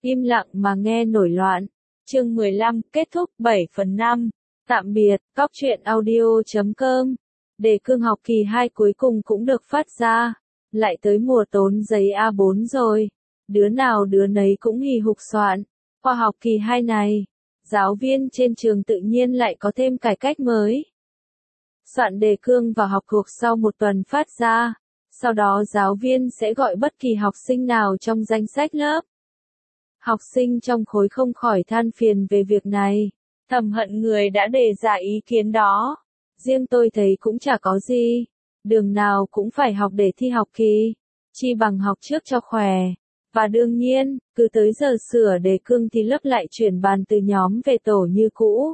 Im lặng mà nghe nổi loạn. Chương 15, kết thúc 7/5. Tạm biệt, Cóc truyện audio.com. Đề cương học kỳ 2 cuối cùng cũng được phát ra. Lại tới mùa tốn giấy A4 rồi. Đứa nào đứa nấy cũng hì hục soạn. Qua học kỳ 2 này, giáo viên trên trường tự nhiên lại có thêm cải cách mới. Soạn đề cương và học thuộc sau một tuần phát ra. Sau đó giáo viên sẽ gọi bất kỳ học sinh nào trong danh sách lớp. Học sinh trong khối không khỏi than phiền về việc này. Thầm hận người đã đề ra ý kiến đó. Riêng tôi thấy cũng chả có gì. Đường nào cũng phải học để thi học kỳ. Chi bằng học trước cho khỏe. Và đương nhiên, cứ tới giờ sửa đề cương thì lớp lại chuyển bàn từ nhóm về tổ như cũ.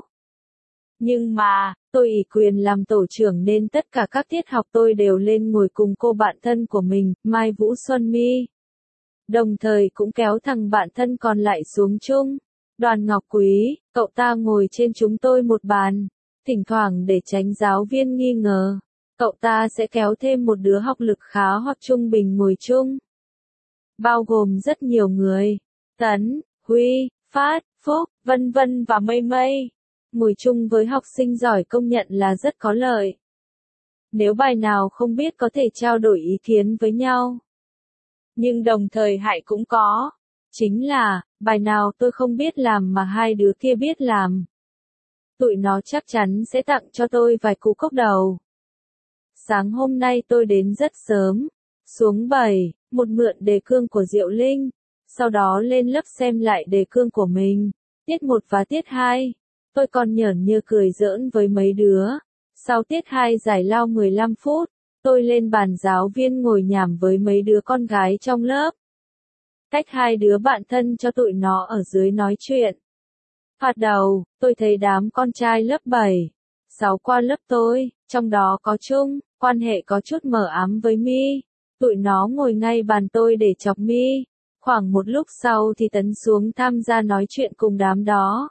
Nhưng mà, tôi ủy quyền làm tổ trưởng nên tất cả các tiết học tôi đều lên ngồi cùng cô bạn thân của mình, Mai Vũ Xuân My. Đồng thời cũng kéo thằng bạn thân còn lại xuống chung. Đoàn Ngọc Quý, cậu ta ngồi trên chúng tôi một bàn. Thỉnh thoảng để tránh giáo viên nghi ngờ, cậu ta sẽ kéo thêm một đứa học lực khá hoặc trung bình ngồi chung. Bao gồm rất nhiều người. Tấn, Huy, Phát, Phúc, vân vân và mây mây. Ngồi chung với học sinh giỏi công nhận là rất có lợi. Nếu bài nào không biết có thể trao đổi ý kiến với nhau. Nhưng đồng thời hại cũng có. Chính là, bài nào tôi không biết làm mà hai đứa kia biết làm. Tụi nó chắc chắn sẽ tặng cho tôi vài cú cốc đầu. Sáng hôm nay tôi đến rất sớm. Xuống 7, một mượn đề cương của Diệu Linh. Sau đó lên lớp xem lại đề cương của mình. Tiết 1 và tiết 2. Tôi còn nhởn như cười giỡn với mấy đứa. Sau tiết 2 giải lao 15 phút, tôi lên bàn giáo viên ngồi nhảm với mấy đứa con gái trong lớp. Tách hai đứa bạn thân cho tụi nó ở dưới nói chuyện. Thoạt đầu, tôi thấy đám con trai lớp 7, 6 qua lớp tôi, trong đó có Trung, quan hệ có chút mờ ám với My. Tụi nó ngồi ngay bàn tôi để chọc My. Khoảng một lúc sau thì Tấn xuống tham gia nói chuyện cùng đám đó.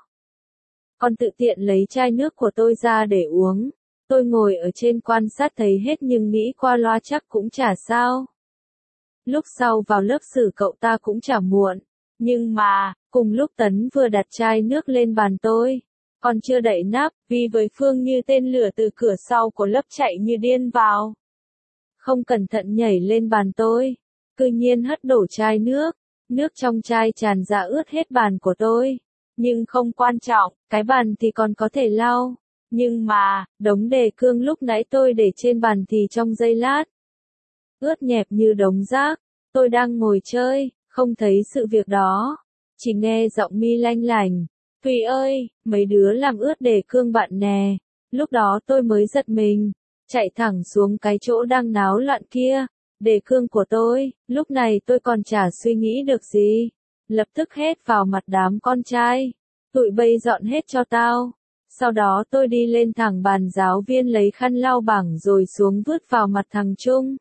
Còn tự tiện lấy chai nước của tôi ra để uống. Tôi ngồi ở trên quan sát thấy hết nhưng nghĩ qua loa chắc cũng chả sao. Lúc sau vào lớp sử cậu ta cũng chả muộn. Nhưng mà, cùng lúc Tấn vừa đặt chai nước lên bàn tôi. Còn chưa đậy nắp, Vi với Phương như tên lửa từ cửa sau của lớp chạy như điên vào. Không cẩn thận nhảy lên bàn tôi. Cư nhiên hất đổ chai nước. Nước trong chai tràn ra ướt hết bàn của tôi. Nhưng không quan trọng, cái bàn thì còn có thể lau. Nhưng mà, đống đề cương lúc nãy tôi để trên bàn thì trong giây lát. Ướt nhẹp như đống rác. Tôi đang ngồi chơi, không thấy sự việc đó. Chỉ nghe giọng My lanh lành. Thùy ơi, mấy đứa làm ướt đề cương bạn nè. Lúc đó tôi mới giật mình. Chạy thẳng xuống cái chỗ đang náo loạn kia. Đề cương của tôi, lúc này tôi còn chả suy nghĩ được gì. Lập tức hét vào mặt đám con trai. Tụi bay dọn hết cho tao. Sau đó tôi đi lên thẳng bàn giáo viên lấy khăn lau bảng rồi xuống vứt vào mặt thằng Trung.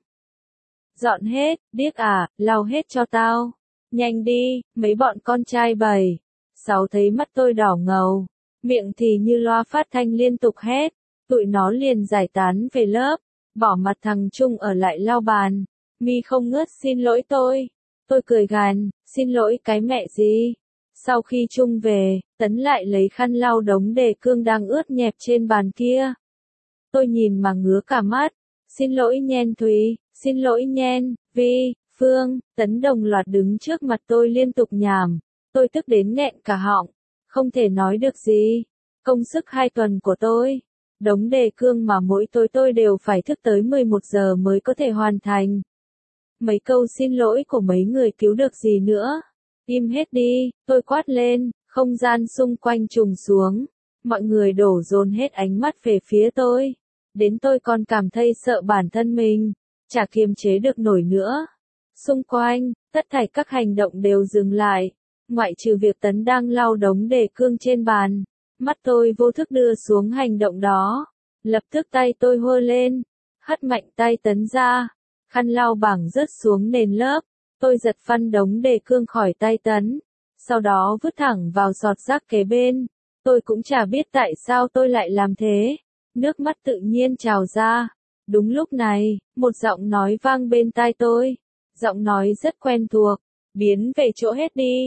Dọn hết, điếc à, lau hết cho tao. Nhanh đi, mấy bọn con trai 7, 6 thấy mắt tôi đỏ ngầu. Miệng thì như loa phát thanh liên tục hét. Tụi nó liền giải tán về lớp. Bỏ mặt thằng Trung ở lại lau bàn. My không ngớt xin lỗi tôi. Tôi cười gàn, xin lỗi cái mẹ gì. Sau khi Trung về, Tấn lại lấy khăn lau đống đề cương đang ướt nhẹp trên bàn kia. Tôi nhìn mà ngứa cả mắt. Xin lỗi nhen Thúy, xin lỗi nhen, Vi, Phương. Tấn đồng loạt đứng trước mặt tôi liên tục nhảm. Tôi tức đến nghẹn cả họng. Không thể nói được gì. Công sức 2 tuần của tôi. Đống đề cương mà mỗi tối tôi đều phải thức tới 11 giờ mới có thể hoàn thành. Mấy câu xin lỗi của mấy người cứu được gì nữa. Im hết đi, tôi quát lên, không gian xung quanh trùng xuống. Mọi người đổ dồn hết ánh mắt về phía tôi. Đến tôi còn cảm thấy sợ bản thân mình. Chả kiềm chế được nổi nữa. Xung quanh, tất thảy các hành động đều dừng lại. Ngoại trừ việc Tấn đang lau đống đề cương trên bàn. Mắt tôi vô thức đưa xuống hành động đó. Lập tức tay tôi hơ lên. Hất mạnh tay Tấn ra. Khăn lau bảng rớt xuống nền lớp. Tôi giật phăng đống đề cương khỏi tay Tấn. Sau đó vứt thẳng vào giọt rác kế bên. Tôi cũng chả biết tại sao tôi lại làm thế. Nước mắt tự nhiên trào ra. Đúng lúc này, một giọng nói vang bên tai tôi. Giọng nói rất quen thuộc. Biến về chỗ hết đi.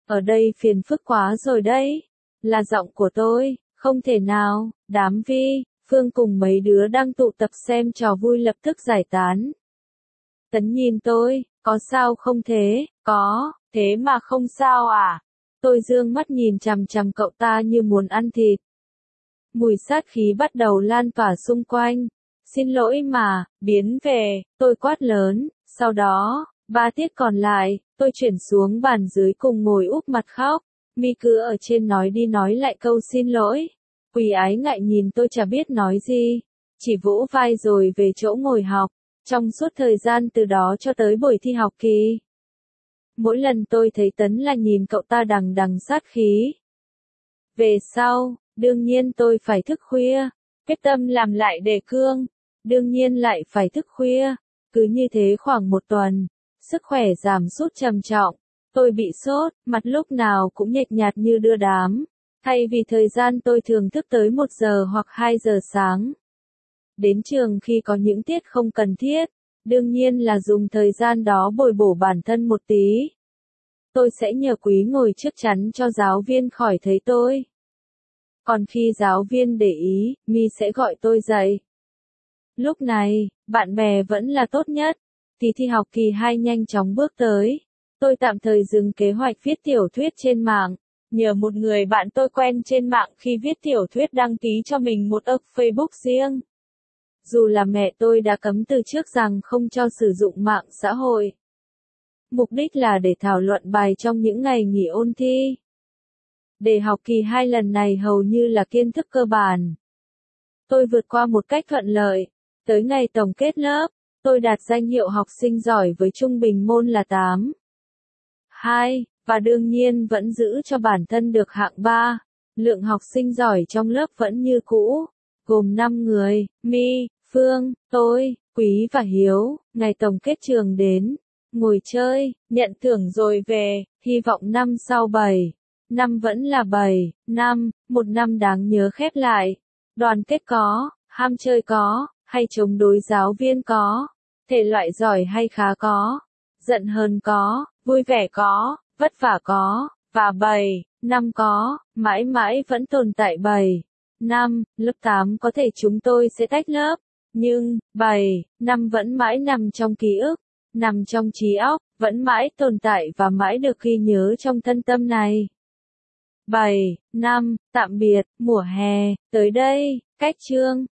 Ở đây phiền phức quá rồi đấy. Là giọng của tôi, không thể nào, đám Vi, Phương cùng mấy đứa đang tụ tập xem trò vui lập tức giải tán. Tấn nhìn tôi, có sao không thế, có, thế mà không sao à? Tôi dương mắt nhìn chằm chằm cậu ta như muốn ăn thịt. Mùi sát khí bắt đầu lan tỏa xung quanh. Xin lỗi mà, biến về, tôi quát lớn, sau đó, 3 tiết còn lại, tôi chuyển xuống bàn dưới cùng ngồi úp mặt khóc. Mi cứ ở trên nói đi nói lại câu xin lỗi. Quỳ ái ngại nhìn tôi chả biết nói gì, chỉ vỗ vai rồi về chỗ ngồi học. Trong suốt thời gian từ đó cho tới buổi thi học kỳ, mỗi lần tôi thấy Tấn là nhìn cậu ta đằng đằng sát khí. Về sau, đương nhiên tôi phải thức khuya, quyết tâm làm lại đề cương, đương nhiên lại phải thức khuya. Cứ như thế khoảng 1 tuần, sức khỏe giảm sút trầm trọng. Tôi bị sốt, mặt lúc nào cũng nhợt nhạt như đưa đám. Thay vì thời gian tôi thường thức tới 1 giờ hoặc 2 giờ sáng. Đến trường khi có những tiết không cần thiết, đương nhiên là dùng thời gian đó bồi bổ bản thân một tí. Tôi sẽ nhờ Quý ngồi trước chắn cho giáo viên khỏi thấy tôi. Còn khi giáo viên để ý, Mi sẽ gọi tôi dậy. Lúc này, bạn bè vẫn là tốt nhất. Thì thi học kỳ 2 nhanh chóng bước tới. Tôi tạm thời dừng kế hoạch viết tiểu thuyết trên mạng. Nhờ một người bạn tôi quen trên mạng khi viết tiểu thuyết đăng ký cho mình một account Facebook riêng. Dù là mẹ tôi đã cấm từ trước rằng không cho sử dụng mạng xã hội. Mục đích là để thảo luận bài trong những ngày nghỉ ôn thi. Đề học kỳ 2 lần này hầu như là kiến thức cơ bản. Tôi vượt qua một cách thuận lợi. Tới ngày tổng kết lớp, tôi đạt danh hiệu học sinh giỏi với trung bình môn là 8,2, và đương nhiên vẫn giữ cho bản thân được hạng 3. Lượng học sinh giỏi trong lớp vẫn như cũ, gồm 5 người, Mi, Phương, tôi, Quý và Hiếu. Ngày tổng kết trường đến, ngồi chơi, nhận thưởng rồi về, hy vọng năm sau 7. Năm vẫn là 7,5, một năm đáng nhớ khép lại. Đoàn kết có, ham chơi có, hay chống đối giáo viên có, thể loại giỏi hay khá có, giận hờn có, vui vẻ có, vất vả có, và 7,5 có, mãi mãi vẫn tồn tại 7,5, lớp 8 có thể chúng tôi sẽ tách lớp, nhưng 7,5 vẫn mãi nằm trong ký ức, nằm trong trí óc, vẫn mãi tồn tại và mãi được ghi nhớ trong thân tâm này. 7,5, tạm biệt, mùa hè, tới đây, cách chương.